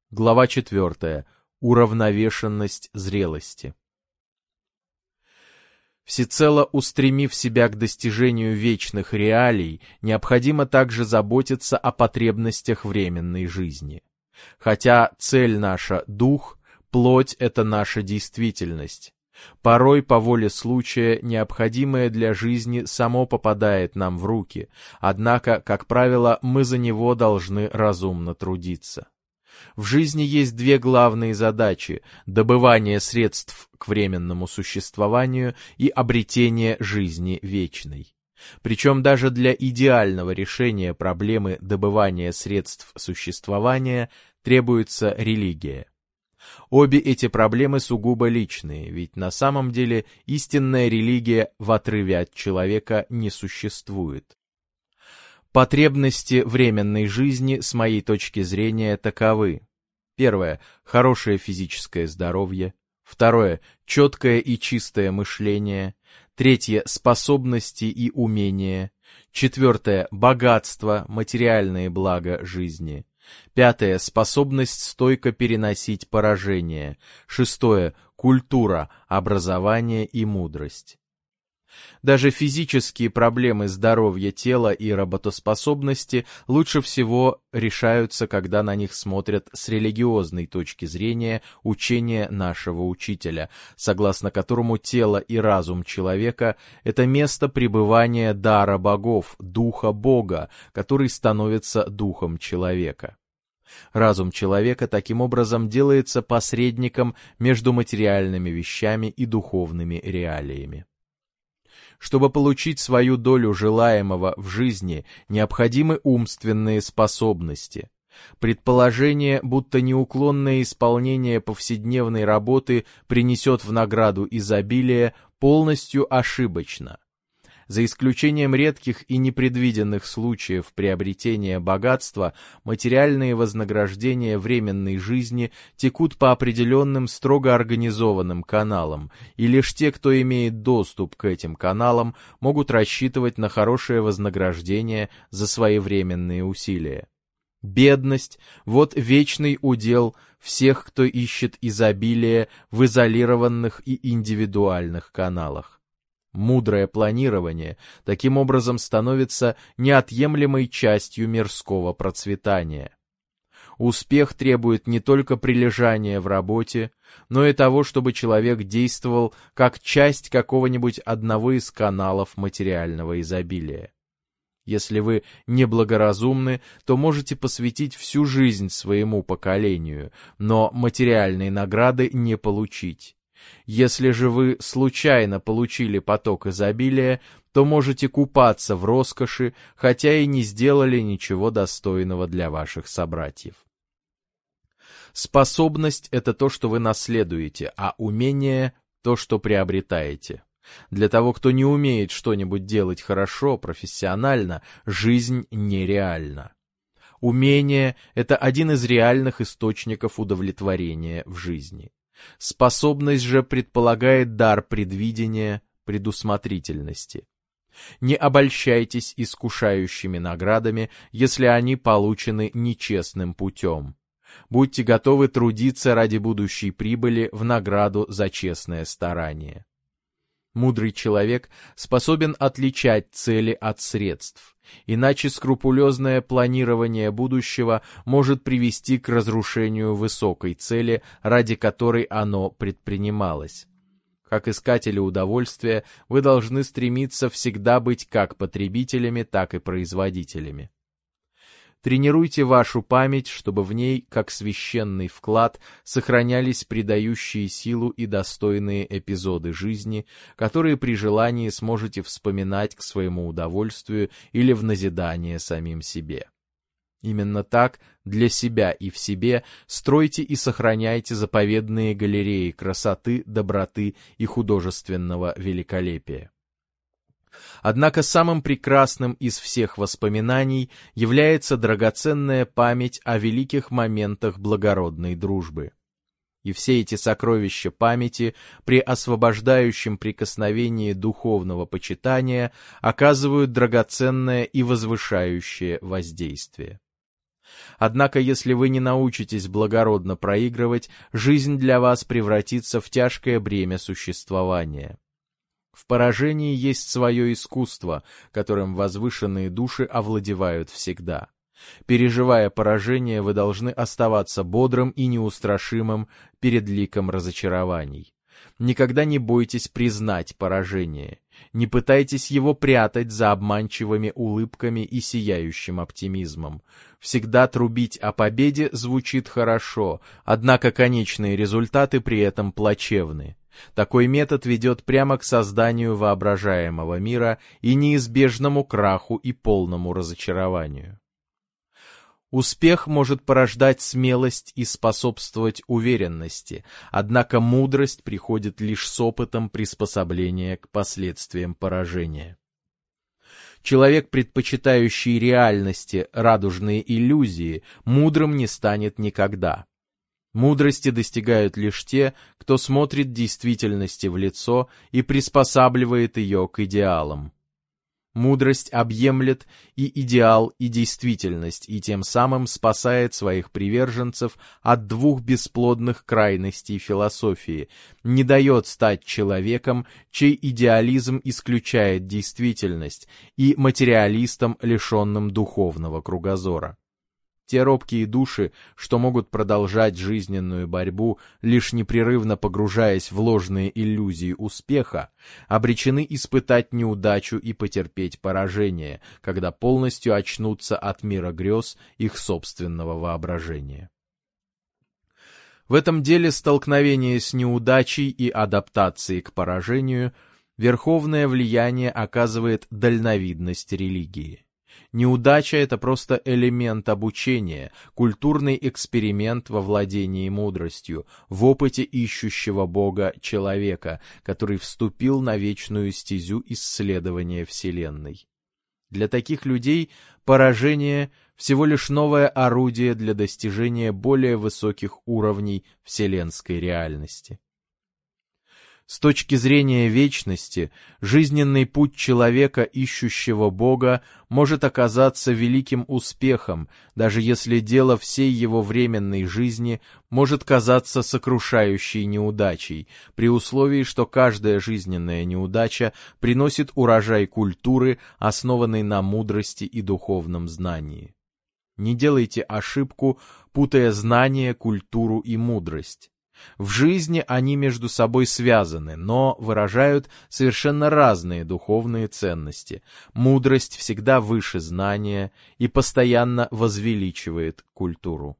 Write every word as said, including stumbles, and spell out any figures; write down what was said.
Глава четвертая. Уравновешенность зрелости. Всецело устремив себя к достижению вечных реалий, необходимо также заботиться о потребностях временной жизни. Хотя цель наша — дух, плоть — это наша действительность. Порой, по воле случая, необходимое для жизни само попадает нам в руки, однако, как правило, мы за него должны разумно трудиться. В жизни есть две главные задачи – добывание средств к временному существованию и обретение жизни вечной. Причем даже для идеального решения проблемы добывания средств существования требуется религия. Обе эти проблемы сугубо личные, ведь на самом деле истинная религия в отрыве от человека не существует. Потребности временной жизни, с моей точки зрения, таковы. Первое – хорошее физическое здоровье. Второе – четкое и чистое мышление. Третье – способности и умения. Четвертое – богатство, материальные блага жизни. Пятое – способность стойко переносить поражение. Шестое – культура, образование и мудрость. Даже физические проблемы здоровья тела и работоспособности лучше всего решаются, когда на них смотрят с религиозной точки зрения учения нашего учителя, согласно которому тело и разум человека – это место пребывания дара богов, духа Бога, который становится духом человека. Разум человека таким образом делается посредником между материальными вещами и духовными реалиями. Чтобы получить свою долю желаемого в жизни, необходимы умственные способности. Предположение, будто неуклонное исполнение повседневной работы принесет в награду изобилие, полностью ошибочно. За исключением редких и непредвиденных случаев приобретения богатства, материальные вознаграждения временной жизни текут по определенным строго организованным каналам, и лишь те, кто имеет доступ к этим каналам, могут рассчитывать на хорошее вознаграждение за свои временные усилия. Бедность – вот вечный удел всех, кто ищет изобилие в изолированных и индивидуальных каналах. Мудрое планирование таким образом становится неотъемлемой частью мирского процветания. Успех требует не только прилежания в работе, но и того, чтобы человек действовал как часть какого-нибудь одного из каналов материального изобилия. Если вы неблагоразумны, то можете посвятить всю жизнь своему поколению, но материальной награды не получить. Если же вы случайно получили поток изобилия, то можете купаться в роскоши, хотя и не сделали ничего достойного для ваших собратьев. Способность – это то, что вы наследуете, а умение – то, что приобретаете. Для того, кто не умеет что-нибудь делать хорошо, профессионально, жизнь нереальна. Умение – это один из реальных источников удовлетворения в жизни. Способность же предполагает дар предвидения, предусмотрительности. Не обольщайтесь искушающими наградами, если они получены нечестным путем. Будьте готовы трудиться ради будущей прибыли в награду за честное старание. Мудрый человек способен отличать цели от средств, иначе скрупулезное планирование будущего может привести к разрушению высокой цели, ради которой оно предпринималось. Как искатели удовольствия, вы должны стремиться всегда быть как потребителями, так и производителями. Тренируйте вашу память, чтобы в ней, как священный вклад, сохранялись придающие силу и достойные эпизоды жизни, которые при желании сможете вспоминать к своему удовольствию или в назидание самим себе. Именно так, для себя и в себе, стройте и сохраняйте заповедные галереи красоты, доброты и художественного великолепия. Однако самым прекрасным из всех воспоминаний является драгоценная память о великих моментах благородной дружбы. И все эти сокровища памяти при освобождающем прикосновении духовного почитания оказывают драгоценное и возвышающее воздействие. Однако, если вы не научитесь благородно проигрывать, жизнь для вас превратится в тяжкое бремя существования. В поражении есть свое искусство, которым возвышенные души овладевают всегда. Переживая поражение, вы должны оставаться бодрым и неустрашимым перед ликом разочарований. Никогда не бойтесь признать поражение. Не пытайтесь его прятать за обманчивыми улыбками и сияющим оптимизмом. Всегда трубить о победе звучит хорошо, однако конечные результаты при этом плачевны. Такой метод ведет прямо к созданию воображаемого мира и неизбежному краху и полному разочарованию. Успех может порождать смелость и способствовать уверенности, однако мудрость приходит лишь с опытом приспособления к последствиям поражения. Человек, предпочитающий реальности радужные иллюзии, мудрым не станет никогда. Мудрости достигают лишь те, кто смотрит действительности в лицо и приспосабливает ее к идеалам. Мудрость объемлет и идеал, и действительность, и тем самым спасает своих приверженцев от двух бесплодных крайностей философии, не дает стать человеком, чей идеализм исключает действительность, и материалистом, лишенным духовного кругозора. Те робкие души, что могут продолжать жизненную борьбу, лишь непрерывно погружаясь в ложные иллюзии успеха, обречены испытать неудачу и потерпеть поражение, когда полностью очнутся от мира грез их собственного воображения. В этом деле столкновение с неудачей и адаптацией к поражению верховное влияние оказывает дальновидность религии. Неудача — это просто элемент обучения, культурный эксперимент во владении мудростью, в опыте ищущего Бога человека, который вступил на вечную стезю исследования Вселенной. Для таких людей поражение — всего лишь новое орудие для достижения более высоких уровней вселенской реальности. С точки зрения вечности, жизненный путь человека, ищущего Бога, может оказаться великим успехом, даже если дело всей его временной жизни может казаться сокрушающей неудачей, при условии, что каждая жизненная неудача приносит урожай культуры, основанной на мудрости и духовном знании. Не делайте ошибку, путая знание, культуру и мудрость. В жизни они между собой связаны, но выражают совершенно разные духовные ценности. Мудрость всегда выше знания и постоянно возвеличивает культуру.